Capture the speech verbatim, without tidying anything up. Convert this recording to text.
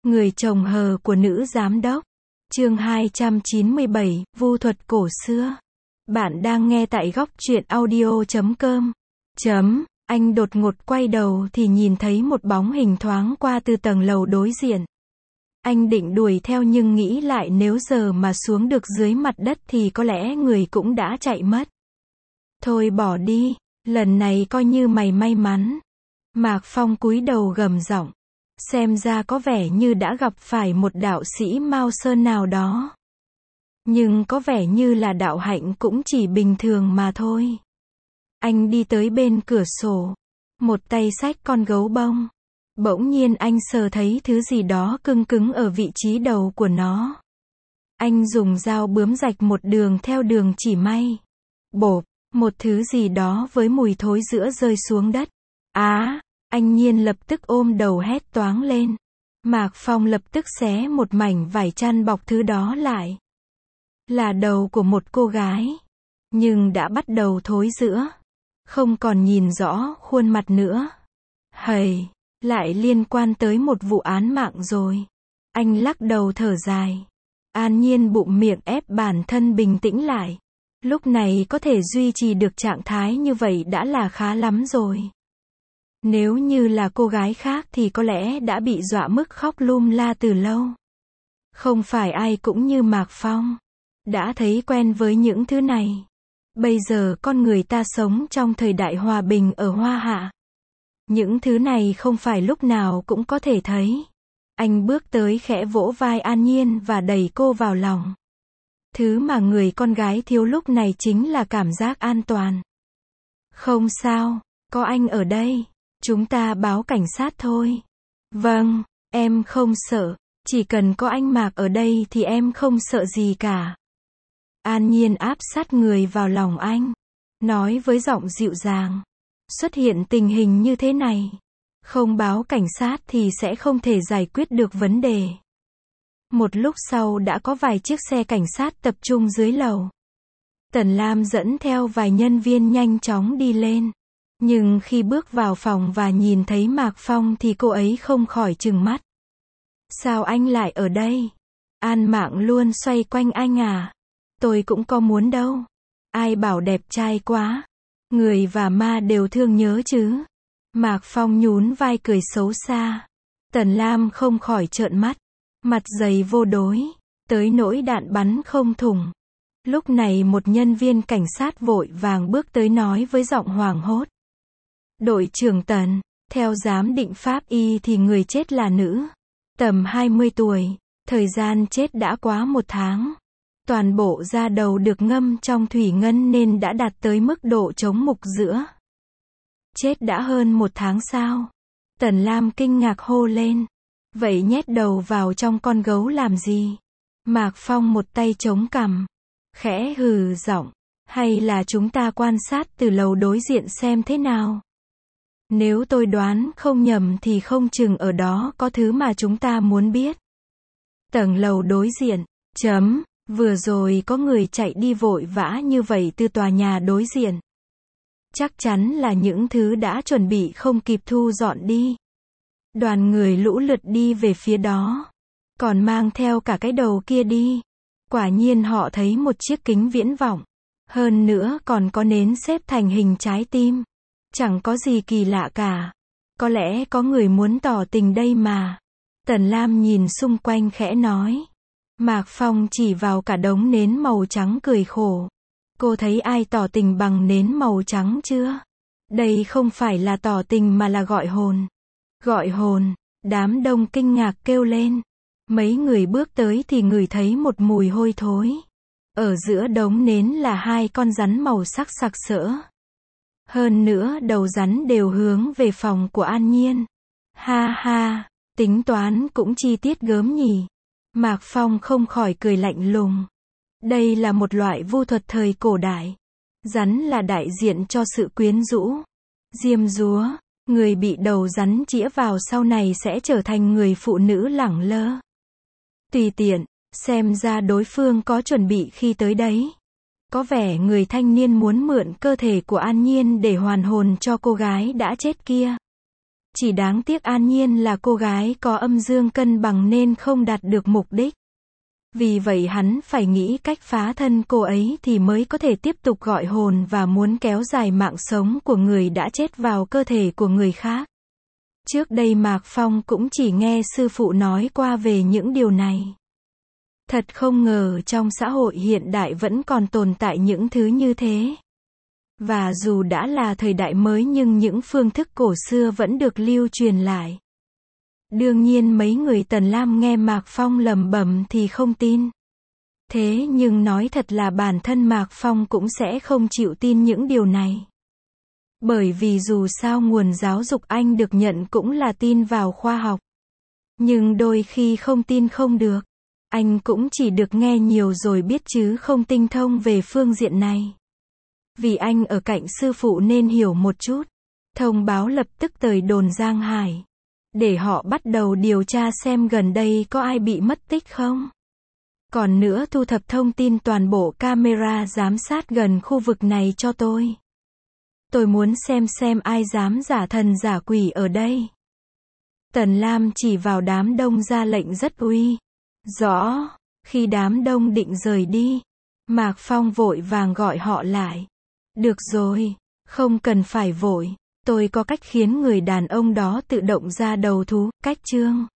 Người chồng hờ của nữ giám đốc. Chương hai trăm chín mươi bảy, vu thuật cổ xưa. Bạn đang nghe tại góc truyện audio chấm com. Chấm, anh đột ngột quay đầu thì nhìn thấy một bóng hình thoáng qua từ tầng lầu đối diện. Anh định đuổi theo nhưng nghĩ lại nếu giờ mà xuống được dưới mặt đất thì có lẽ người cũng đã chạy mất. Thôi bỏ đi, lần này coi như mày may mắn. Mạc Phong cúi đầu gầm giọng. Xem ra có vẻ như đã gặp phải một đạo sĩ Mao Sơn nào đó. Nhưng có vẻ như là đạo hạnh cũng chỉ bình thường mà thôi. Anh đi tới bên cửa sổ. Một tay xách con gấu bông. Bỗng nhiên anh sờ thấy thứ gì đó cứng cứng ở vị trí đầu của nó. Anh dùng dao bướm rạch một đường theo đường chỉ may. Bộp, một thứ gì đó với mùi thối rữa rơi xuống đất. Á! Anh Nhiên lập tức ôm đầu hét toáng lên. Mạc Phong lập tức xé một mảnh vải chăn bọc thứ đó lại. Là đầu của một cô gái. Nhưng đã bắt đầu thối rữa. Không còn nhìn rõ khuôn mặt nữa. Hầy, lại liên quan tới một vụ án mạng rồi. Anh lắc đầu thở dài. An Nhiên bụng miệng ép bản thân bình tĩnh lại. Lúc này có thể duy trì được trạng thái như vậy đã là khá lắm rồi. Nếu như là cô gái khác thì có lẽ đã bị dọa mức khóc lum la từ lâu. Không phải ai cũng như Mạc Phong. Đã thấy quen với những thứ này. Bây giờ con người ta sống trong thời đại hòa bình ở Hoa Hạ. Những thứ này không phải lúc nào cũng có thể thấy. Anh bước tới khẽ vỗ vai An Nhiên và đẩy cô vào lòng. Thứ mà người con gái thiếu lúc này chính là cảm giác an toàn. Không sao, có anh ở đây. Chúng ta báo cảnh sát thôi. Vâng, em không sợ. Chỉ cần có anh Mạc ở đây thì em không sợ gì cả. An Nhiên áp sát người vào lòng anh. Nói với giọng dịu dàng. Xuất hiện tình hình như thế này. Không báo cảnh sát thì sẽ không thể giải quyết được vấn đề. Một lúc sau đã có vài chiếc xe cảnh sát tập trung dưới lầu. Tần Lam dẫn theo vài nhân viên nhanh chóng đi lên. Nhưng khi bước vào phòng và nhìn thấy Mạc Phong thì cô ấy không khỏi trừng mắt. Sao anh lại ở đây? An Mạng luôn xoay quanh anh à? Tôi cũng có muốn đâu. Ai bảo đẹp trai quá. Người và ma đều thương nhớ chứ. Mạc Phong nhún vai cười xấu xa. Tần Lam không khỏi trợn mắt. Mặt dày vô đối. Tới nỗi đạn bắn không thủng. Lúc này một nhân viên cảnh sát vội vàng bước tới nói với giọng hoảng hốt. Đội trưởng Tần, theo giám định pháp y thì người chết là nữ. Tầm hai mươi tuổi, thời gian chết đã quá một tháng. Toàn bộ da đầu được ngâm trong thủy ngân nên đã đạt tới mức độ chống mục rữa. Chết đã hơn một tháng sao? Tần Lam kinh ngạc hô lên. Vậy nhét đầu vào trong con gấu làm gì? Mạc Phong một tay chống cằm. Khẽ hừ giọng. Hay là chúng ta quan sát từ lầu đối diện xem thế nào? Nếu tôi đoán không nhầm thì không chừng ở đó có thứ mà chúng ta muốn biết. Tầng lầu đối diện. Chấm. Vừa rồi có người chạy đi vội vã như vậy từ tòa nhà đối diện. Chắc chắn là những thứ đã chuẩn bị không kịp thu dọn đi. Đoàn người lũ lượt đi về phía đó. Còn mang theo cả cái đầu kia đi. Quả nhiên họ thấy một chiếc kính viễn vọng. Hơn nữa còn có nến xếp thành hình trái tim. Chẳng có gì kỳ lạ cả. Có lẽ có người muốn tỏ tình đây mà. Tần Lam nhìn xung quanh khẽ nói. Mạc Phong chỉ vào cả đống nến màu trắng cười khổ. Cô thấy ai tỏ tình bằng nến màu trắng chưa? Đây không phải là tỏ tình mà là gọi hồn. Gọi hồn, đám đông kinh ngạc kêu lên. Mấy người bước tới thì ngửi thấy một mùi hôi thối. Ở giữa đống nến là hai con rắn màu sắc sặc sỡ. Hơn nữa đầu rắn đều hướng về phòng của An Nhiên. Ha ha, tính toán cũng chi tiết gớm nhỉ. Mạc Phong không khỏi cười lạnh lùng. Đây là một loại vu thuật thời cổ đại. Rắn là đại diện cho sự quyến rũ. Diêm dúa, người bị đầu rắn chĩa vào sau này sẽ trở thành người phụ nữ lẳng lơ. Tùy tiện, xem ra đối phương có chuẩn bị khi tới đấy. Có vẻ người thanh niên muốn mượn cơ thể của An Nhiên để hoàn hồn cho cô gái đã chết kia. Chỉ đáng tiếc An Nhiên là cô gái có âm dương cân bằng nên không đạt được mục đích. Vì vậy hắn phải nghĩ cách phá thân cô ấy thì mới có thể tiếp tục gọi hồn và muốn kéo dài mạng sống của người đã chết vào cơ thể của người khác. Trước đây Mạc Phong cũng chỉ nghe sư phụ nói qua về những điều này. Thật không ngờ trong xã hội hiện đại vẫn còn tồn tại những thứ như thế. Và dù đã là thời đại mới nhưng những phương thức cổ xưa vẫn được lưu truyền lại. Đương nhiên mấy người Tần Lam nghe Mạc Phong lẩm bẩm thì không tin. Thế nhưng nói thật là bản thân Mạc Phong cũng sẽ không chịu tin những điều này. Bởi vì dù sao nguồn giáo dục anh được nhận cũng là tin vào khoa học. Nhưng đôi khi không tin không được. Anh cũng chỉ được nghe nhiều rồi biết chứ không tinh thông về phương diện này. Vì anh ở cạnh sư phụ nên hiểu một chút. Thông báo lập tức tới đồn Giang Hải. Để họ bắt đầu điều tra xem gần đây có ai bị mất tích không. Còn nữa thu thập thông tin toàn bộ camera giám sát gần khu vực này cho tôi. Tôi muốn xem xem ai dám giả thần giả quỷ ở đây. Tần Lam chỉ vào đám đông ra lệnh rất uy. Rõ, khi đám đông định rời đi, Mạc Phong vội vàng gọi họ lại. Được rồi, không cần phải vội, tôi có cách khiến người đàn ông đó tự động ra đầu thú, cách chương